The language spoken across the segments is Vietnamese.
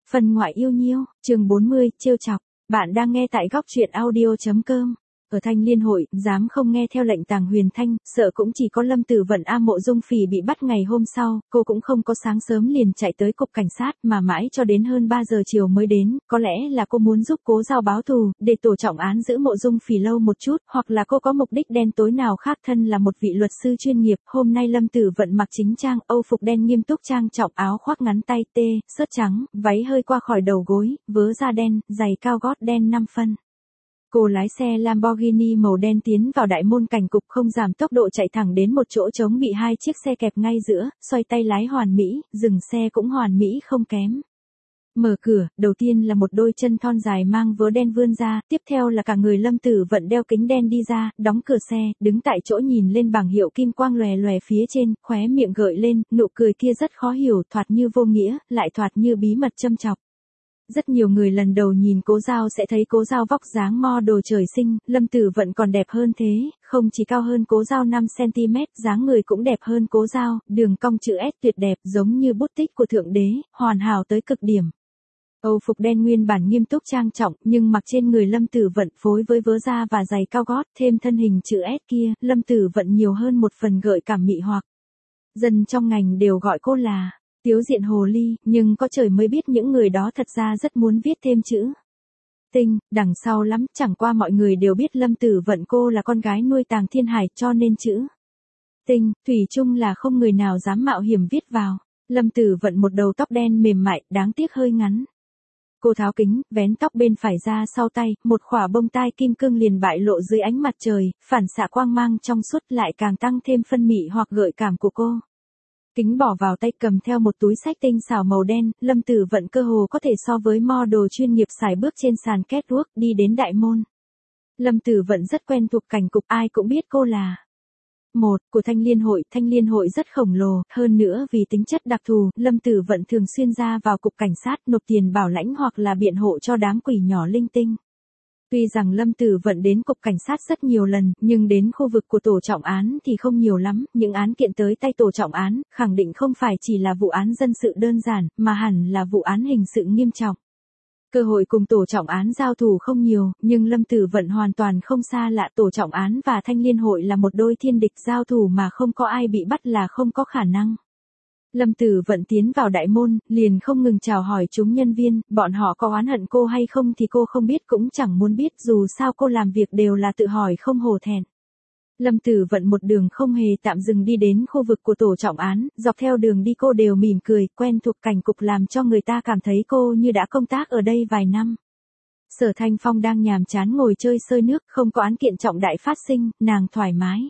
Phần ngoại yêu nhiêu, chương 40, trêu chọc. Bạn đang nghe tại góc truyện audio.com. Ở Thanh Liên hội, dám không nghe theo lệnh Tàng Huyền Thanh, sợ cũng chỉ có Lâm Tử Vận. Mộ Dung Phỉ bị bắt ngày hôm sau, cô cũng không có sáng sớm liền chạy tới cục cảnh sát mà mãi cho đến hơn 3 giờ chiều mới đến, có lẽ là cô muốn giúp Cố Giao báo thù, để tổ trọng án giữ Mộ Dung Phỉ lâu một chút, hoặc là cô có mục đích đen tối nào khác. Thân là một vị luật sư chuyên nghiệp, hôm nay Lâm Tử Vận mặc chính trang, Âu phục đen nghiêm túc trang trọng, áo khoác ngắn tay tê, sớt trắng, váy hơi qua khỏi đầu gối, vớ da đen, giày cao gót đen 5 phân. Cô lái xe Lamborghini màu đen tiến vào đại môn cảnh cục, không giảm tốc độ chạy thẳng đến một chỗ trống bị hai chiếc xe kẹp ngay giữa, xoay tay lái hoàn mỹ, dừng xe cũng hoàn mỹ không kém. Mở cửa, đầu tiên là một đôi chân thon dài mang vớ đen vươn ra, tiếp theo là cả người Lâm Tử Vận đeo kính đen đi ra, đóng cửa xe, đứng tại chỗ nhìn lên bảng hiệu kim quang lòe lòe phía trên, khóe miệng gợi lên, nụ cười kia rất khó hiểu, thoạt như vô nghĩa, lại thoạt như bí mật châm chọc. Rất nhiều người lần đầu nhìn Cố Giao sẽ thấy Cố Giao vóc dáng model trời sinh, Lâm Tử Vận còn đẹp hơn thế, không chỉ cao hơn Cố Giao 5cm, dáng người cũng đẹp hơn Cố Giao, đường cong chữ S tuyệt đẹp giống như bút tích của Thượng Đế, hoàn hảo tới cực điểm. Âu phục đen nguyên bản nghiêm túc trang trọng, nhưng mặc trên người Lâm Tử Vận phối với vớ da và giày cao gót, thêm thân hình chữ S kia, Lâm Tử Vận nhiều hơn một phần gợi cảm mị hoặc. Dân trong ngành đều gọi cô là Tiếu diện hồ ly, nhưng có trời mới biết những người đó thật ra rất muốn viết thêm chữ tinh đằng sau lắm, chẳng qua mọi người đều biết Lâm Tử Vận cô là con gái nuôi Tàng Thiên Hải, cho nên chữ tinh thủy chung là không người nào dám mạo hiểm viết vào. Lâm Tử Vận một đầu tóc đen mềm mại, đáng tiếc hơi ngắn. Cô tháo kính, vén tóc bên phải ra sau tay, một khỏa bông tai kim cương liền bại lộ dưới ánh mặt trời, phản xạ quang mang trong suốt lại càng tăng thêm phân mị hoặc gợi cảm của cô. Kính bỏ vào tay, cầm theo một túi xách tinh xảo màu đen, Lâm Tử Vận cơ hồ có thể so với model chuyên nghiệp sải bước trên sàn catwalk đi đến đại môn. Lâm Tử Vận rất quen thuộc cảnh cục, ai cũng biết cô là một của Thanh Liên hội rất khổng lồ, hơn nữa vì tính chất đặc thù, Lâm Tử Vận thường xuyên ra vào cục cảnh sát nộp tiền bảo lãnh hoặc là biện hộ cho đám quỷ nhỏ linh tinh. Tuy rằng Lâm Tử Vận đến cục cảnh sát rất nhiều lần, nhưng đến khu vực của tổ trọng án thì không nhiều lắm, những án kiện tới tay tổ trọng án, khẳng định không phải chỉ là vụ án dân sự đơn giản, mà hẳn là vụ án hình sự nghiêm trọng. Cơ hội cùng tổ trọng án giao thủ không nhiều, nhưng Lâm Tử Vận hoàn toàn không xa lạ, tổ trọng án và Thanh Liên hội là một đôi thiên địch, giao thủ mà không có ai bị bắt là không có khả năng. Lâm Tử Vận tiến vào đại môn, liền không ngừng chào hỏi chúng nhân viên, bọn họ có oán hận cô hay không thì cô không biết cũng chẳng muốn biết, dù sao cô làm việc đều là tự hỏi không hổ thẹn. Lâm Tử Vận một đường không hề tạm dừng đi đến khu vực của tổ trọng án, dọc theo đường đi cô đều mỉm cười, quen thuộc cảnh cục làm cho người ta cảm thấy cô như đã công tác ở đây vài năm. Sở Thanh Phong đang nhàm chán ngồi chơi sơi nước, không có án kiện trọng đại phát sinh, nàng thoải mái.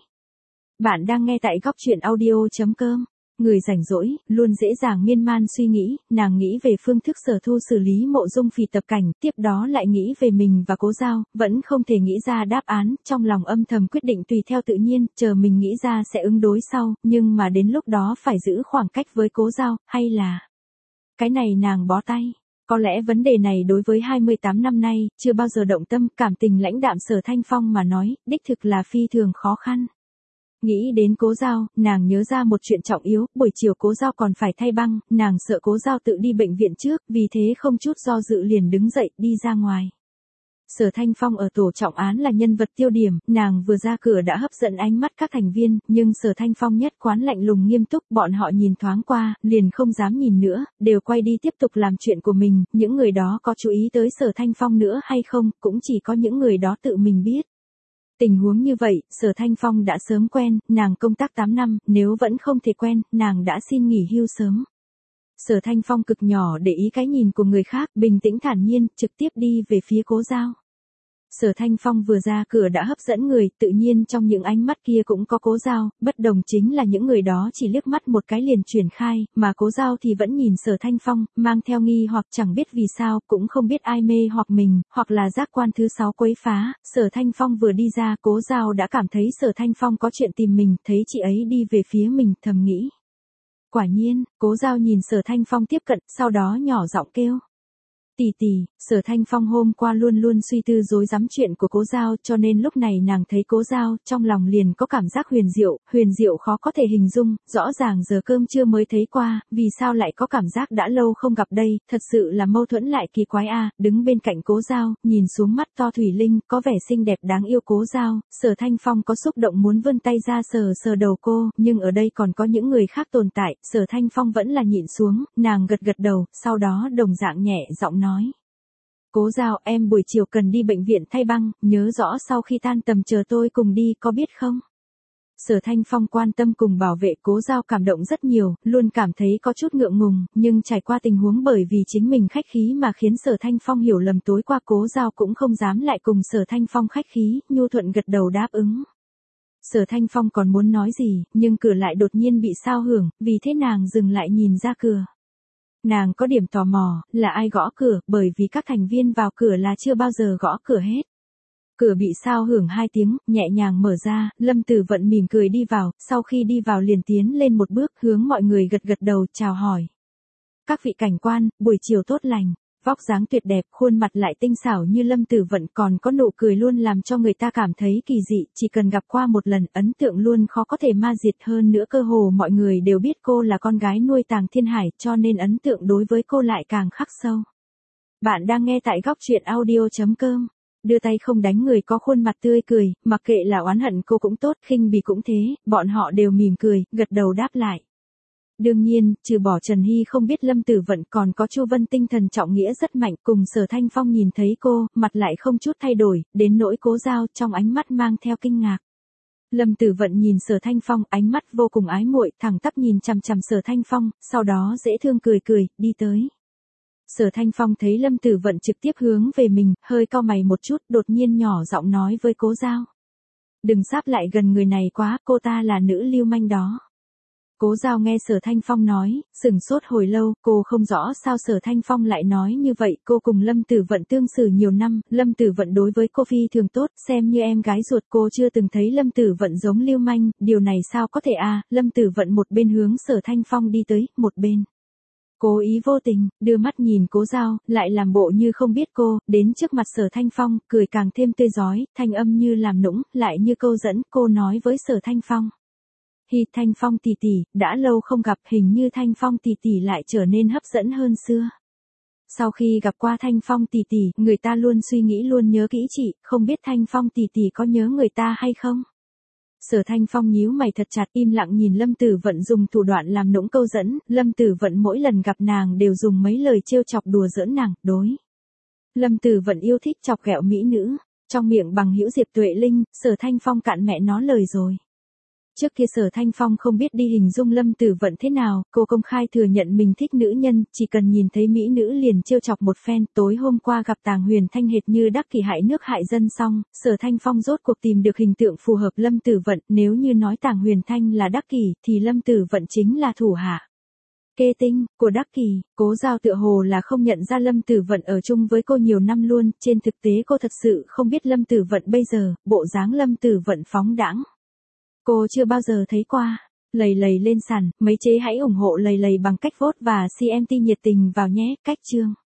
Bạn đang nghe tại góc truyện audio.com. Người rảnh rỗi, luôn dễ dàng miên man suy nghĩ, nàng nghĩ về phương thức Sở Thu xử lý Mộ Dung Phỉ tập cảnh, tiếp đó lại nghĩ về mình và Cố Giao, vẫn không thể nghĩ ra đáp án, trong lòng âm thầm quyết định tùy theo tự nhiên, chờ mình nghĩ ra sẽ ứng đối sau, nhưng mà đến lúc đó phải giữ khoảng cách với Cố Giao, hay là cái này nàng bó tay. Có lẽ vấn đề này đối với 28 năm nay, chưa bao giờ động tâm, cảm tình lãnh đạm Sở Thanh Phong mà nói, đích thực là phi thường khó khăn. Nghĩ đến Cố Giao, nàng nhớ ra một chuyện trọng yếu, buổi chiều Cố Giao còn phải thay băng, nàng sợ Cố Giao tự đi bệnh viện trước, vì thế không chút do dự liền đứng dậy, đi ra ngoài. Sở Thanh Phong ở tổ trọng án là nhân vật tiêu điểm, nàng vừa ra cửa đã hấp dẫn ánh mắt các thành viên, nhưng Sở Thanh Phong nhất quán lạnh lùng nghiêm túc, bọn họ nhìn thoáng qua, liền không dám nhìn nữa, đều quay đi tiếp tục làm chuyện của mình, những người đó có chú ý tới Sở Thanh Phong nữa hay không, cũng chỉ có những người đó tự mình biết. Tình huống như vậy, Sở Thanh Phong đã sớm quen, nàng công tác 8 năm, nếu vẫn không thể quen, nàng đã xin nghỉ hưu sớm. Sở Thanh Phong cực nhỏ để ý cái nhìn của người khác, bình tĩnh thản nhiên, trực tiếp đi về phía Cố Giao. Sở Thanh Phong vừa ra cửa đã hấp dẫn người, tự nhiên trong những ánh mắt kia cũng có Cố Giao, bất đồng chính là những người đó chỉ liếc mắt một cái liền chuyển khai, mà Cố Giao thì vẫn nhìn Sở Thanh Phong, mang theo nghi hoặc chẳng biết vì sao, cũng không biết ai mê hoặc mình, hoặc là giác quan thứ 6 quấy phá. Sở Thanh Phong vừa đi ra, Cố Giao đã cảm thấy Sở Thanh Phong có chuyện tìm mình, thấy chị ấy đi về phía mình, thầm nghĩ. Quả nhiên, Cố Giao nhìn Sở Thanh Phong tiếp cận, sau đó nhỏ giọng kêu. Tỷ tỷ, Sở Thanh Phong hôm qua luôn luôn suy tư rối rắm chuyện của Cố Giao, cho nên lúc này nàng thấy Cố Giao, trong lòng liền có cảm giác huyền diệu khó có thể hình dung, rõ ràng giờ cơm trưa mới thấy qua, vì sao lại có cảm giác đã lâu không gặp đây, thật sự là mâu thuẫn lại kỳ quái a. Đứng bên cạnh Cố Giao, nhìn xuống mắt to thủy linh, có vẻ xinh đẹp đáng yêu Cố Giao, Sở Thanh Phong có xúc động muốn vươn tay ra sờ sờ đầu cô, nhưng ở đây còn có những người khác tồn tại, Sở Thanh Phong vẫn là nhịn xuống, nàng gật gật đầu, sau đó đồng dạng nhẹ giọng nói. Cố Giao, em buổi chiều cần đi bệnh viện thay băng, nhớ rõ sau khi tan tầm chờ tôi cùng đi, có biết không? Sở Thanh Phong quan tâm cùng bảo vệ Cố Giao cảm động rất nhiều, luôn cảm thấy có chút ngượng ngùng, nhưng trải qua tình huống bởi vì chính mình khách khí mà khiến Sở Thanh Phong hiểu lầm, tối qua Cố Giao cũng không dám lại cùng Sở Thanh Phong khách khí, nhu thuận gật đầu đáp ứng. Sở Thanh Phong còn muốn nói gì, nhưng cửa lại đột nhiên bị sao hưởng, vì thế nàng dừng lại nhìn ra cửa. Nàng có điểm tò mò, là ai gõ cửa, bởi vì các thành viên vào cửa là chưa bao giờ gõ cửa hết. Cửa bị sao hưởng 2 tiếng, nhẹ nhàng mở ra, Lâm Tử Vận mỉm cười đi vào, sau khi đi vào liền tiến lên một bước, hướng mọi người gật gật đầu, chào hỏi. Các vị cảnh quan, buổi chiều tốt lành. Vóc dáng tuyệt đẹp, khuôn mặt lại tinh xảo như Lâm Tử Vận, còn có nụ cười luôn làm cho người ta cảm thấy kỳ dị, chỉ cần gặp qua một lần, ấn tượng luôn khó có thể ma diệt, hơn nữa cơ hồ mọi người đều biết cô là con gái nuôi Tàng Thiên Hải, cho nên ấn tượng đối với cô lại càng khắc sâu. Bạn đang nghe tại góc truyện audio.com. Đưa tay không đánh người có khuôn mặt tươi cười, mặc kệ là oán hận cô cũng tốt, khinh bỉ cũng thế, bọn họ đều mỉm cười, gật đầu đáp lại. Đương nhiên, trừ bỏ Trần Hy không biết Lâm Tử Vận, còn có Chu Vân tinh thần trọng nghĩa rất mạnh, cùng Sở Thanh Phong nhìn thấy cô, mặt lại không chút thay đổi, đến nỗi Cố Giao trong ánh mắt mang theo kinh ngạc. Lâm Tử Vận nhìn Sở Thanh Phong, ánh mắt vô cùng ái muội, thẳng tắp nhìn chằm chằm Sở Thanh Phong, sau đó dễ thương cười cười, đi tới. Sở Thanh Phong thấy Lâm Tử Vận trực tiếp hướng về mình, hơi cau mày một chút, đột nhiên nhỏ giọng nói với Cố Giao. Đừng sáp lại gần người này quá, cô ta là nữ lưu manh đó. Cố Giao nghe Sở Thanh Phong nói, sửng sốt hồi lâu, cô không rõ sao Sở Thanh Phong lại nói như vậy, cô cùng Lâm Tử Vận tương xử nhiều năm, Lâm Tử Vận đối với cô phi thường tốt, xem như em gái ruột, cô chưa từng thấy Lâm Tử Vận giống lưu manh, điều này sao có thể à, Lâm Tử Vận một bên hướng Sở Thanh Phong đi tới, một bên. Cố ý vô tình, đưa mắt nhìn Cố Giao, lại làm bộ như không biết cô, đến trước mặt Sở Thanh Phong, cười càng thêm tươi rói, thanh âm như làm nũng, lại như câu dẫn, cô nói với Sở Thanh Phong. Hi, Thanh Phong tỷ tỷ, đã lâu không gặp, hình như Thanh Phong tỷ tỷ lại trở nên hấp dẫn hơn xưa. Sau khi gặp qua Thanh Phong tỷ tỷ, người ta luôn suy nghĩ luôn nhớ kỹ chị, không biết Thanh Phong tỷ tỷ có nhớ người ta hay không? Sở Thanh Phong nhíu mày thật chặt, im lặng nhìn Lâm Tử Vận dùng thủ đoạn làm nũng câu dẫn, Lâm Tử Vận mỗi lần gặp nàng đều dùng mấy lời trêu chọc đùa giỡn nàng, đối. Lâm Tử Vận yêu thích chọc ghẹo mỹ nữ, trong miệng bằng hữu Diệp Tuệ Linh, Sở Thanh Phong cạn mẹ nó lời rồi. Trước kia Sở Thanh Phong không biết đi hình dung Lâm Tử Vận thế nào, cô công khai thừa nhận mình thích nữ nhân, chỉ cần nhìn thấy mỹ nữ liền trêu chọc một phen, tối hôm qua gặp Tàng Huyền Thanh hệt như đắc kỷ hại nước hại dân xong, Sở Thanh Phong rốt cuộc tìm được hình tượng phù hợp Lâm Tử Vận, nếu như nói Tàng Huyền Thanh là đắc kỷ, thì Lâm Tử Vận chính là thủ hạ. Kê tinh, của đắc kỷ, Cố Giao tựa hồ là không nhận ra Lâm Tử Vận ở chung với cô nhiều năm luôn, trên thực tế cô thật sự không biết Lâm Tử Vận bây giờ, bộ dáng Lâm Tử Vận phóng đãng. Cô chưa bao giờ thấy qua. Lầy lầy lên sàn, mấy chế hãy ủng hộ lầy lầy bằng cách vote và CMT nhiệt tình vào nhé, cách chương.